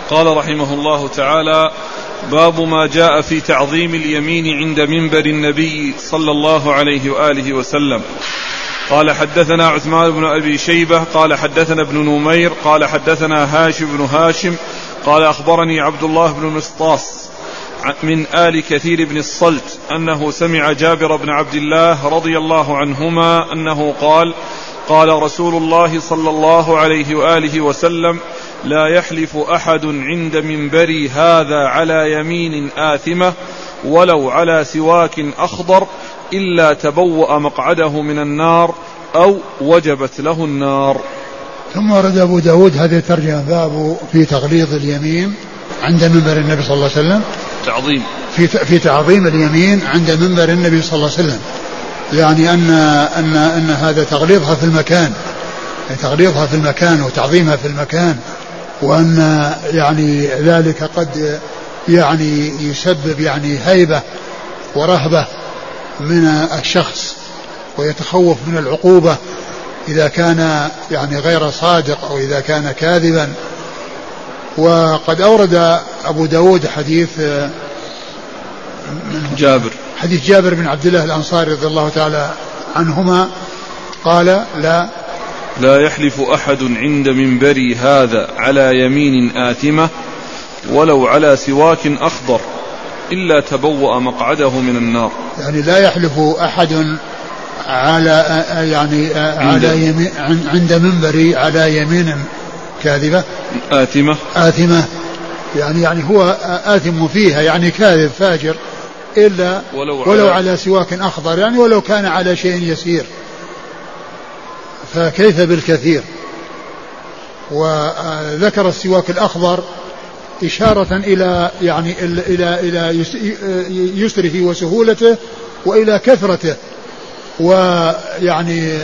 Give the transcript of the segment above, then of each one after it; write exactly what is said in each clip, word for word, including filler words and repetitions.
قال رحمه الله تعالى: باب ما جاء في تعظيم اليمين عند منبر النبي صلى الله عليه وآله وسلم. قال حدثنا عثمان بن أبي شيبة قال حدثنا ابن نمير قال حدثنا هاشم بن هاشم قال أخبرني عبد الله بن مسطاس من آل كثير بن الصلت أنه سمع جابر بن عبد الله رضي الله عنهما أنه قال: قال رسول الله صلى الله عليه وآله وسلم: لا يحلف أحد عند منبري هذا على يمين آثمة ولو على سواك أخضر إلا تبوأ مقعده من النار أو وجبت له النار. ثم ورد أبو داود هذه الترجمة: باب في تغليظ اليمين عند منبر النبي صلى الله عليه وسلم. تعظيم في في تعظيم اليمين عند منبر النبي صلى الله عليه وسلم، يعني أن أن أن هذا تغليظها في المكان، تغليظها في المكان وتعظيمها في المكان، وأن يعني ذلك قد يعني يسبب يعني هيبة ورهبة من الشخص، ويتخوف من العقوبة إذا كان يعني غير صادق أو إذا كان كاذبا. وقد أورد أبو داود حديث جابر حديث جابر بن عبد الله الأنصاري رضي الله تعالى عنهما قال: لا لا يحلف أحد عند منبري هذا على يمين آثمة ولو على سواك أخضر إلا تبوأ مقعده من النار. يعني لا يحلف أحد على يعني على يمين عند منبري على يمين كاذبة آثمة آثمة يعني يعني هو آثم فيها، يعني كاذب فاجر، إلا ولو, ولو على سواك أخضر، يعني ولو كان على شيء يسير، فكيف بالكثير. وذكر السواك الأخضر إشارة إلى يعني إلى إلى يسره وسهولته وإلى كثرته، ويعني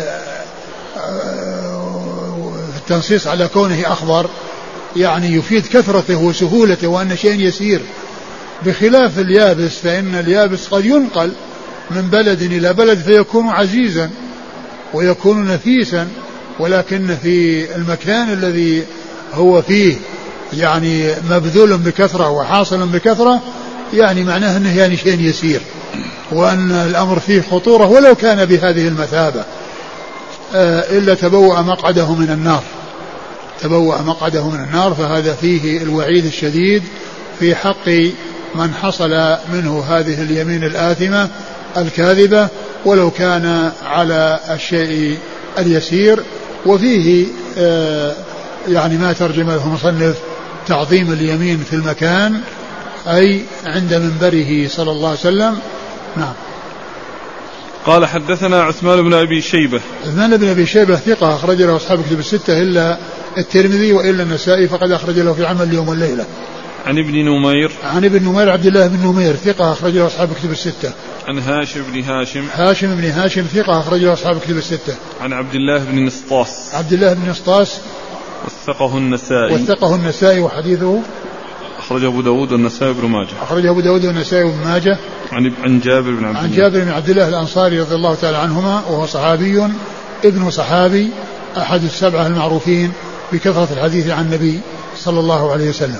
التنصيص على كونه أخضر يعني يفيد كثرته وسهولته وأن شيء يسير، بخلاف اليابس، فإن اليابس قد ينقل من بلد إلى بلد فيكون عزيزا ويكون نفيسا، ولكن في المكان الذي هو فيه يعني مبذول بكثرة وحاصل بكثرة، يعني معناه أنه يعني شيء يسير، وأن الأمر فيه خطورة ولو كان بهذه المثابة. إلا تبوأ مقعده من النار، تبوأ مقعده من النار، فهذا فيه الوعيد الشديد في حق من حصل منه هذه اليمين الآثمة الكاذبة ولو كان على الشيء اليسير. وفيه يعني ما ترجمه المصنف: تعظيم اليمين في المكان، أي عند منبره صلى الله عليه وسلم. نعم. قال حدثنا عثمان بن أبي شيبة. عثمان بن أبي شيبة ثقة أخرج له أصحاب كتب الستة إلا الترمذي وإلا النسائي، فقد أخرج له في عمل اليوم والليلة. عن ابن نمير. عن ابن نمير عبد الله بن نمير ثقة أخرج له أصحاب كتب الستة. عن هاشم بن هاشم. هاشم بن هاشم ثقة أخرج له أصحاب كتب الستة. عن عبد الله بن نسطاس. عبد الله بن نسطاس وثقه النسائي. وثقه النسائي وحديثه أخرجه أبو داود والنسائي وابن ماجه. أخرجه أبو داود والنسائي وابن ماجه. عن عن جابر بن عبد الله. عن جابر بن عبد الله الأنصاري رضي الله تعالى عنهما، وهو صحابي ابن صحابي أحد السبعة المعروفين بكثرة الحديث عن النبي صلى الله عليه وسلم.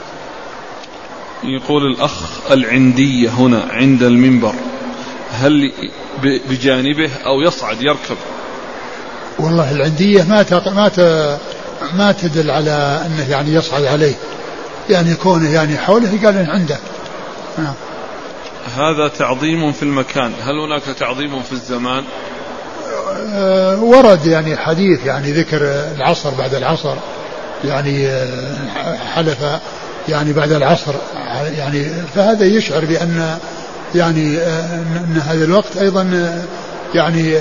يقول الأخ: العندية هنا عند المنبر هل بجانبه أو يصعد يركب؟ والله العندية ما ما ما تدل على أنه يعني يصعد عليه، يعني كونه يعني حوله قال عنده. نعم. هذا تعظيم في المكان، هل هناك تعظيم في الزمان؟ أه ورد يعني حديث يعني ذكر العصر بعد العصر، يعني حلف يعني بعد العصر، يعني فهذا يشعر بأن يعني أن هذا الوقت أيضا يعني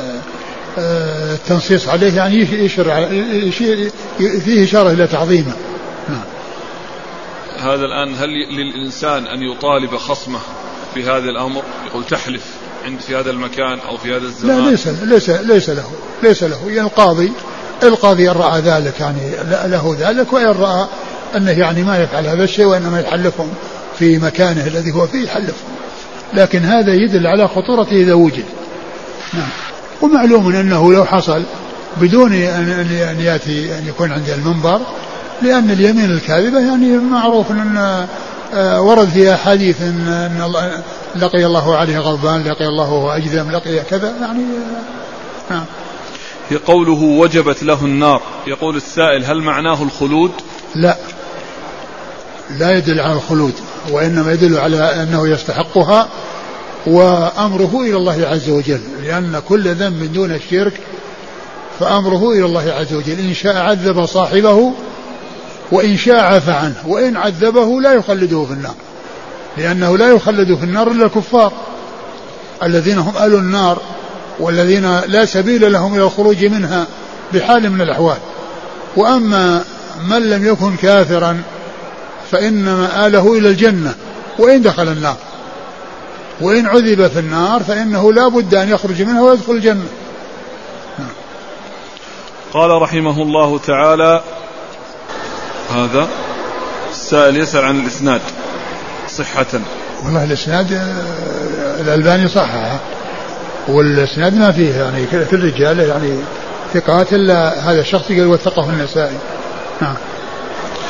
التنصيص عليه يعني يشعر فيه إشارة إلى تعظيمه. نعم. هذا الآن هل للإنسان أن يطالب خصمه في هذا الأمر، يقول تحلف عند في هذا المكان أو في هذا الزمان؟ لا، ليس ليس ليس له ليس له يعني القاضي القاضي إن رأى ذلك يعني له ذلك، وإن رأى أنه يعني ما يفعل هذا الشيء وإنما يحلفهم في مكانه الذي هو فيه يحلفهم، لكن هذا يدل على خطورته إذا وجد. نعم. ومعلوم أنه لو حصل بدون أن يأتي أن يكون عند المنبر لأن اليمين الكاذبة يعني معروف أن ورد فيها حديث أن الله لقي الله عليه غضبان، لقي الله وهو أجذم، لقي كذا يعني. نعم. في قوله وجبت له النار، يقول السائل هل معناه الخلود؟ لا، لا يدل على الخلود، وإنما يدل على أنه يستحقها، وأمره إلى الله عز وجل، لأن كل ذنب دون الشرك فأمره إلى الله عز وجل، إن شاء عذب صاحبه وإن شاء عفى عنه، وإن عذبه لا يخلده في النار، لأنه لا يخلد في النار إلا الكفار الذين هم أهل النار، والذين لا سبيل لهم إلى الخروج منها بحال من الأحوال. وأما من لم يكن كافرا فإن مآله إلى الجنة وإن دخل النار، وإن عذب في النار فإنه لا بد أن يخرج منها ويدخل الجنة. قال رحمه الله تعالى: هذا السائل يسأل عن الإسناد صحة. والله الإسناد الألباني صححه، والإسناد ما فيه يعني في الرجال يعني ثقات، إلا هذا الشخص قال وثقه النسائي. نعم.